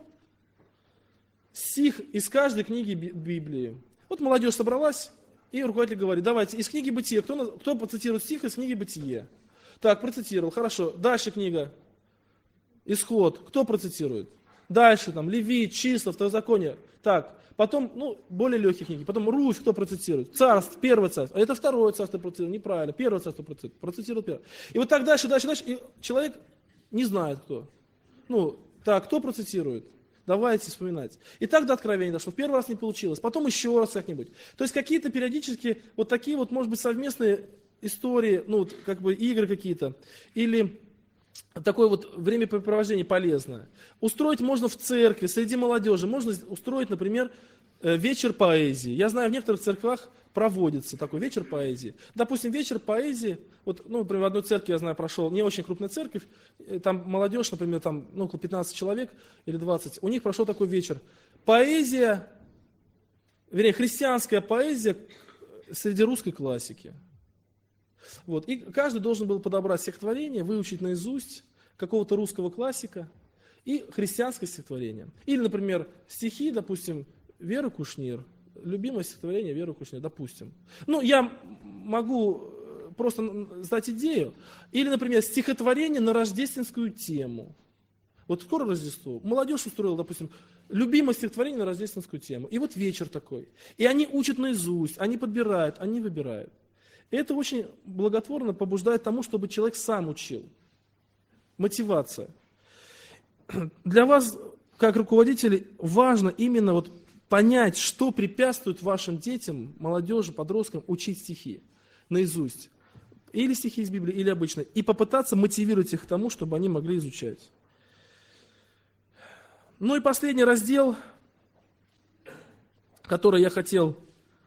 стих из каждой книги Библии. Вот молодежь собралась, и руководитель говорит, давайте из книги Бытие, кто процитирует стих из книги Бытие? Так, процитировал, хорошо. Дальше книга Исход, кто процитирует? Дальше Левит, Числа, Второзаконие. Так, потом, более легкие книги. Потом Руфь, кто процитирует? Царство, первое царство. А это второе царство процитировал, неправильно. Первое царство процитировал первое. И вот так дальше. И человек не знает, кто. Кто процитирует? Давайте вспоминать. И так до откровения дошло. В первый раз не получилось, потом еще раз как-нибудь. То есть какие-то периодически вот такие вот, может быть, совместные истории, игры какие-то, или такое вот времяпрепровождение полезное. Устроить можно в церкви, среди молодежи. Можно устроить, например, вечер поэзии. Я знаю, в некоторых церквах проводится такой вечер поэзии. Допустим, вечер поэзии, например, в одной церкви, я знаю, прошел, не очень крупная церковь, там молодежь, например, около 15 человек или 20, у них прошел такой вечер. Поэзия, христианская поэзия среди русской классики. Вот. И каждый должен был подобрать стихотворение, выучить наизусть какого-то русского классика и христианское стихотворение. Или, например, стихи, допустим, Веры Кушнир, любимое стихотворение Веры Кушнир, допустим. Я могу просто сдать идею. Или, например, стихотворение на рождественскую тему. Вот скоро Рождество. Молодежь устроила, допустим, любимое стихотворение на рождественскую тему. И вот вечер такой. И они учат наизусть, они подбирают, они выбирают. И это очень благотворно побуждает тому, чтобы человек сам учил. Мотивация. Для вас, как руководителей, важно именно понять, что препятствует вашим детям, молодежи, подросткам учить стихи наизусть. Или стихи из Библии, или обычные. И попытаться мотивировать их к тому, чтобы они могли изучать. Ну и последний раздел, который я хотел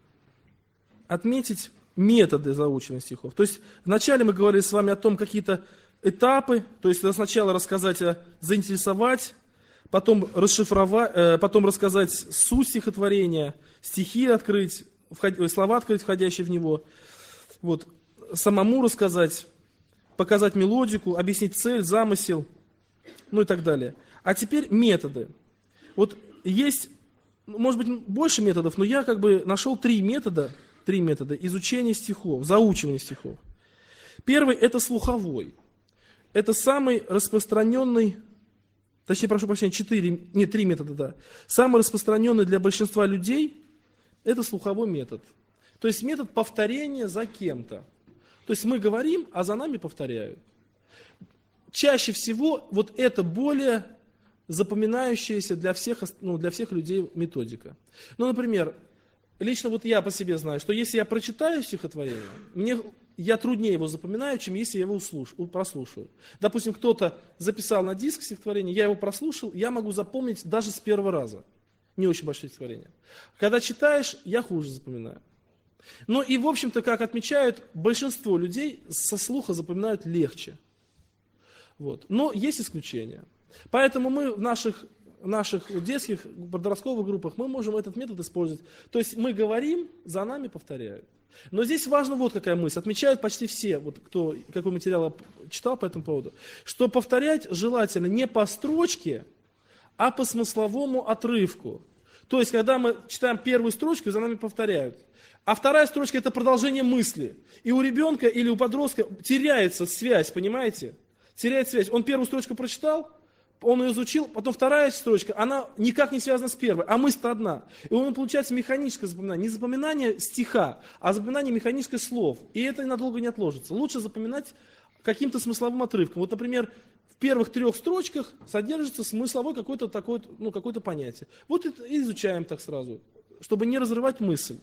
отметить, методы заучивания стихов. То есть вначале мы говорили с вами о том, какие-то этапы, то есть сначала рассказать, заинтересовать, потом расшифровать, потом рассказать суть стихотворения, стихи открыть, слова открыть, входящие в него, вот, самому рассказать, показать мелодику, объяснить цель, замысел, ну и так далее. А теперь методы. Вот есть, может быть, больше методов, но я как бы нашел три метода изучения стихов, заучивания стихов. Первый – это слуховой. Это самый распространенный, точнее, прошу прощения, три метода, да. Самый распространенный для большинства людей – это слуховой метод. То есть метод повторения за кем-то. То есть мы говорим, а за нами повторяют. Чаще всего вот это более запоминающаяся для всех людей методика. Ну, например, лично вот я по себе знаю, что если я прочитаю стихотворение, я труднее его запоминаю, чем если я его прослушаю. Допустим, кто-то записал на диск стихотворение, я его прослушал, я могу запомнить даже с первого раза. Не очень большое стихотворение. Когда читаешь, я хуже запоминаю. Ну и, в общем-то, как отмечают, большинство людей со слуха запоминают легче. Вот. Но есть исключения. Поэтому мы в наших детских, подростковых группах мы можем этот метод использовать. То есть мы говорим, за нами повторяют. Но здесь важно вот какая мысль. Отмечают почти все, вот кто какой материал читал по этому поводу, что повторять желательно не по строчке, а по смысловому отрывку. То есть, когда мы читаем первую строчку, за нами повторяют. А вторая строчка – это продолжение мысли. И у ребенка или у подростка теряется связь, понимаете? Теряет связь. Он первую строчку прочитал, он ее изучил, потом вторая строчка, она никак не связана с первой, а мысль-то одна. И он получается механическое запоминание. Не запоминание стиха, а запоминание механических слов. И это надолго не отложится. Лучше запоминать каким-то смысловым отрывком. Вот, например, в первых 3 строчках содержится смысловое какое-то понятие. Вот это и изучаем так сразу, чтобы не разрывать мысль.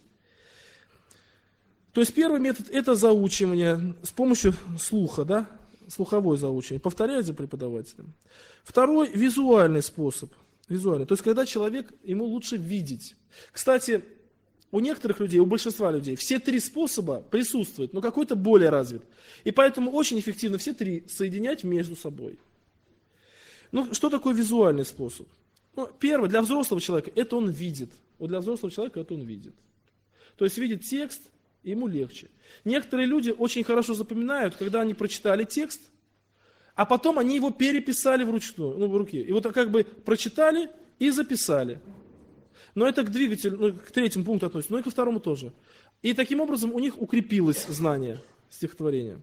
То есть первый метод – это заучивание с помощью слуха, да? Слуховое заучивание. Повторяют за преподавателем. Второй – визуальный способ. Визуальный. То есть когда ему лучше видеть. Кстати, у некоторых людей, у большинства людей все 3 способа присутствуют, но какой-то более развит. И поэтому очень эффективно все 3 соединять между собой. Ну, что такое визуальный способ? Ну, первое, для взрослого человека это он видит. Вот для взрослого человека это он видит. То есть видит текст, ему легче. Некоторые люди очень хорошо запоминают, когда они прочитали текст, а потом они его переписали вручную, в руке. И вот как бы прочитали и записали. Но это к двигателю, к 3-му пункту относится, но и ко 2-му тоже. И таким образом у них укрепилось знание стихотворения.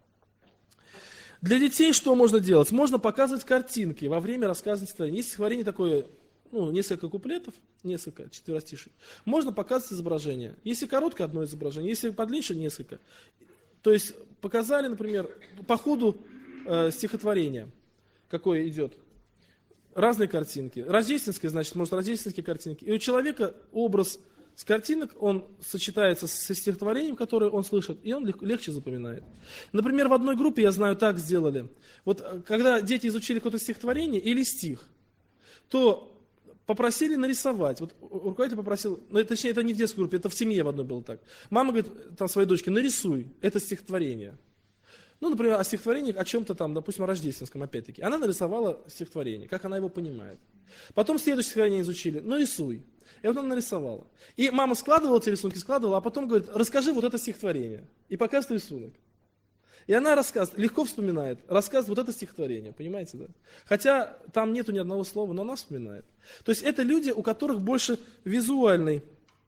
Для детей что можно делать? Можно показывать картинки во время рассказывания стихотворения. Есть стихотворение такое, несколько куплетов, несколько четверостишей. Можно показывать изображение. Если короткое, одно изображение, если подлиннее, несколько. То есть показали, например, по ходу стихотворения, какое идет. Разные картинки. Рождественские, значит, может, рождественские картинки. И у человека образ с картинок, он сочетается со стихотворением, которое он слышит, и он легче запоминает. Например, в одной группе, я знаю, так сделали. Вот когда дети изучили какое-то стихотворение или стих, то попросили нарисовать. Вот руководитель попросил, точнее, это не в детской группе, это в семье в одной было так. Мама говорит своей дочке: нарисуй это стихотворение. Например, о стихотворении, о чем-то там, допустим, о рождественском, опять-таки. Она нарисовала стихотворение, как она его понимает. Потом следующее стихотворение изучили: нарисуй. И вот она нарисовала. И мама складывала эти рисунки, а потом говорит: расскажи вот это стихотворение. И показывает рисунок. И она рассказывает, легко вспоминает, рассказывает вот это стихотворение, понимаете, да? Хотя там нету ни одного слова, но она вспоминает. То есть это люди, у которых больше визуальный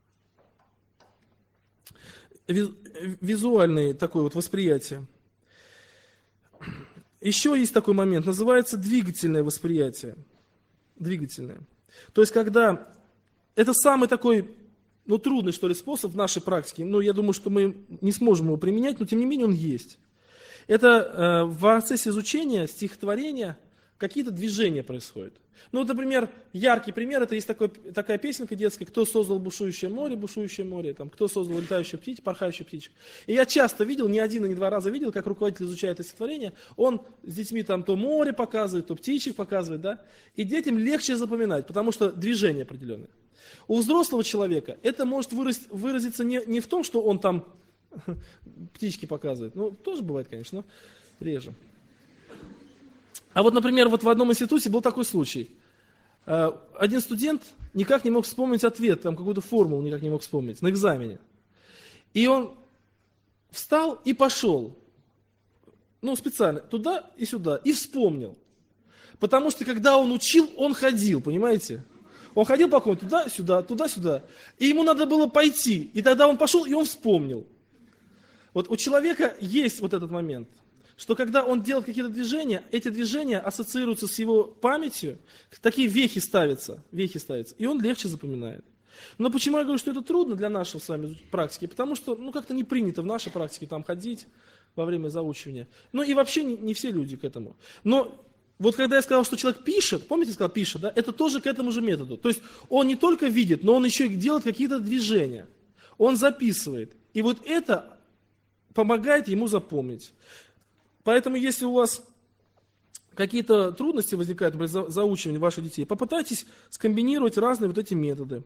такое вот восприятие. Еще есть такой момент, называется двигательное восприятие. Двигательное. То есть когда это самый такой, трудный, что ли, способ в нашей практике. Я думаю, что мы не сможем его применять, но тем не менее он есть. Это в процессе изучения стихотворения какие-то движения происходят. Ну, вот, например, яркий пример, это есть такая песенка детская: «Кто создал бушующее море, там, кто создал летающую птичку, порхающую птичку». И я часто видел, не один и не два раза видел, как руководитель изучает это стихотворение, он с детьми там то море показывает, то птичек показывает, да, и детям легче запоминать, потому что движение определенное. У взрослого человека это может выразиться не в том, что он там птички показывает, ну, тоже бывает, конечно, но реже. А вот, например, вот в одном институте был такой случай. Один студент никак не мог вспомнить ответ, там какую-то формулу никак не мог вспомнить на экзамене. И он встал и пошел, ну, специально, туда и сюда, и вспомнил. Потому что, когда он учил, он ходил, понимаете? Он ходил по комнате туда-сюда, туда-сюда. И ему надо было пойти. И тогда он пошел, и он вспомнил. Вот у человека есть вот этот момент, что когда он делает какие-то движения, эти движения ассоциируются с его памятью, такие вехи ставятся, и он легче запоминает. Но почему я говорю, что это трудно для нашей с вами практики? Потому что, ну, как-то не принято в нашей практике там ходить во время заучивания. Ну, и вообще не все люди к этому. Но вот когда я сказал, что человек пишет, помните, я сказал пишет, да, это тоже к этому же методу. То есть он не только видит, но он еще и делает какие-то движения. Он записывает. И вот это помогает ему запомнить. Поэтому, если у вас какие-то трудности возникают при заучивании ваших детей, попытайтесь скомбинировать разные вот эти методы.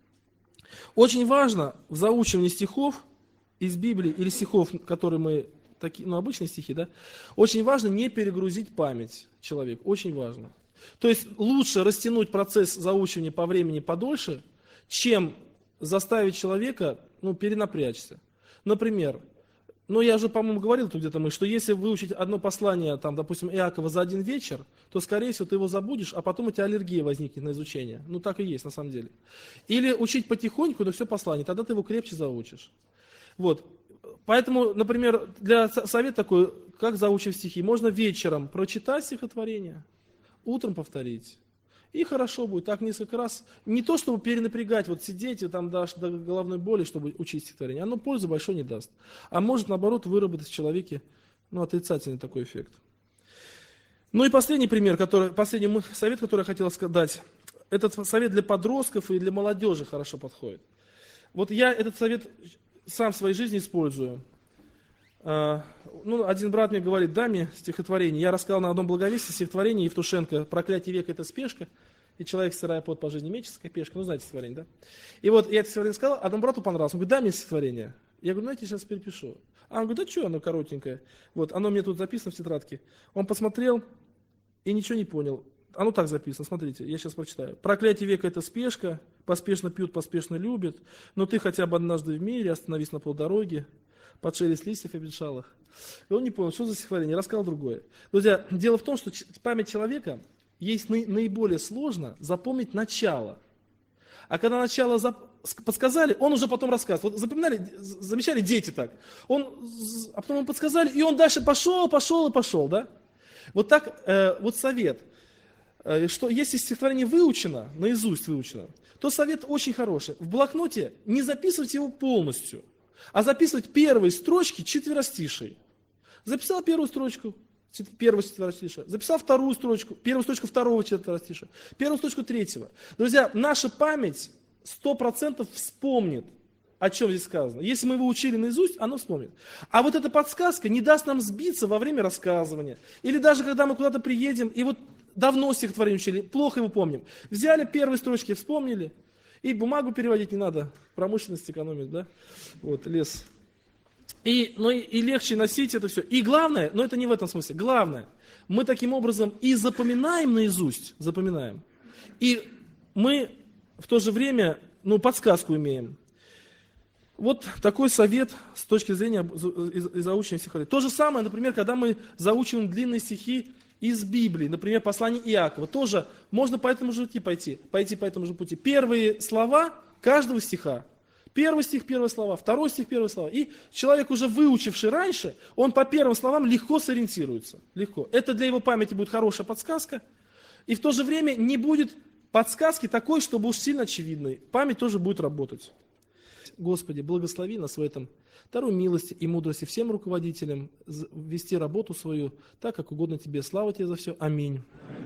Очень важно в заучивании стихов из Библии или стихов, которые мы, ну, обычные стихи, да, очень важно не перегрузить память человека, очень важно. То есть лучше растянуть процесс заучивания по времени подольше, чем заставить человека, ну, перенапрячься. Например, ну, я же, по-моему, говорил тут где-то что если выучить одно послание, там, допустим, Иакова за один вечер, то, скорее всего, ты его забудешь, а потом у тебя аллергия возникнет на изучение. Ну, так и есть, на самом деле. Или учить потихоньку, но все послание, тогда ты его крепче заучишь. Вот. Поэтому, например, совет такой, как заучив стихи, можно вечером прочитать стихотворение, утром повторить. И хорошо будет, так несколько раз. Не то, чтобы перенапрягать, вот сидеть и там до головной боли, чтобы учить стихотворение. Оно пользы большой не даст. А может, наоборот, выработать в человеке, ну, отрицательный такой эффект. Ну и последний пример, последний совет, который я хотел дать. Этот совет для подростков и для молодежи хорошо подходит. Вот я этот совет сам в своей жизни использую. Ну, один брат мне говорит: дай мне стихотворение. Я рассказал на одном благовестии стихотворение Евтушенко «Проклятие века – это спешка, и человек, стирая пот по жизни, мечется, как пешка». Ну, знаете стихотворение, да? И вот я это стихотворение сказал, одному брату понравилось. Он говорит: дай мне стихотворение. Я говорю: ну, я тебе сейчас перепишу. А он говорит: да что, оно коротенькое. Вот, оно мне тут записано в тетрадке. Он посмотрел и ничего не понял. Оно так записано, смотрите, я сейчас прочитаю. «Проклятие века – это спешка, поспешно пьют, поспешно любят, но ты хотя бы однажды в мире остановись на полдороги, под шелест листьев обветшалых». И он не понял, что за стихотворение, рассказал другое. Друзья, дело в том, что память человека есть наиболее сложно запомнить начало. А когда начало подсказали, он уже потом рассказывает. Вот запоминали, замечали дети так. А потом ему подсказали, и он дальше пошел, да? Вот так, вот совет, что если стихотворение выучено, наизусть выучено, то совет очень хороший. В блокноте не записывать его полностью, а записывать первые строчки четверостишей. Записал первую строчку первого четверостиша, записал вторую строчку, первую строчку второго четверостиша, первую строчку третьего. Друзья, наша память 100% вспомнит, о чем здесь сказано. Если мы его учили наизусть, оно вспомнит. А вот эта подсказка не даст нам сбиться во время рассказывания. Или даже когда мы куда-то приедем, и вот давно стихотворение учили, плохо его помним. Взяли первые строчки, вспомнили, и бумагу переводить не надо, промышленность экономит, да? Вот, лес. И легче носить это все. И главное, но это не в этом смысле, главное, мы таким образом и запоминаем наизусть, и мы в то же время, подсказку имеем. Вот такой совет с точки зрения заучивания стихотворений. То же самое, например, когда мы заучиваем длинные стихи из Библии, например, послание Иакова, тоже можно по этому же пути пойти по этому же пути. Первые слова каждого стиха. Первый стих, первые слова, второй стих, первые слова. И человек, уже выучивший раньше, он по первым словам легко сориентируется. Легко. Это для его памяти будет хорошая подсказка. И в то же время не будет подсказки такой, чтобы уж сильно очевидной. Память тоже будет работать. Господи, благослови нас в этом. Даруй милости и мудрости всем руководителям вести работу свою так, как угодно Тебе. Слава Тебе за все. Аминь.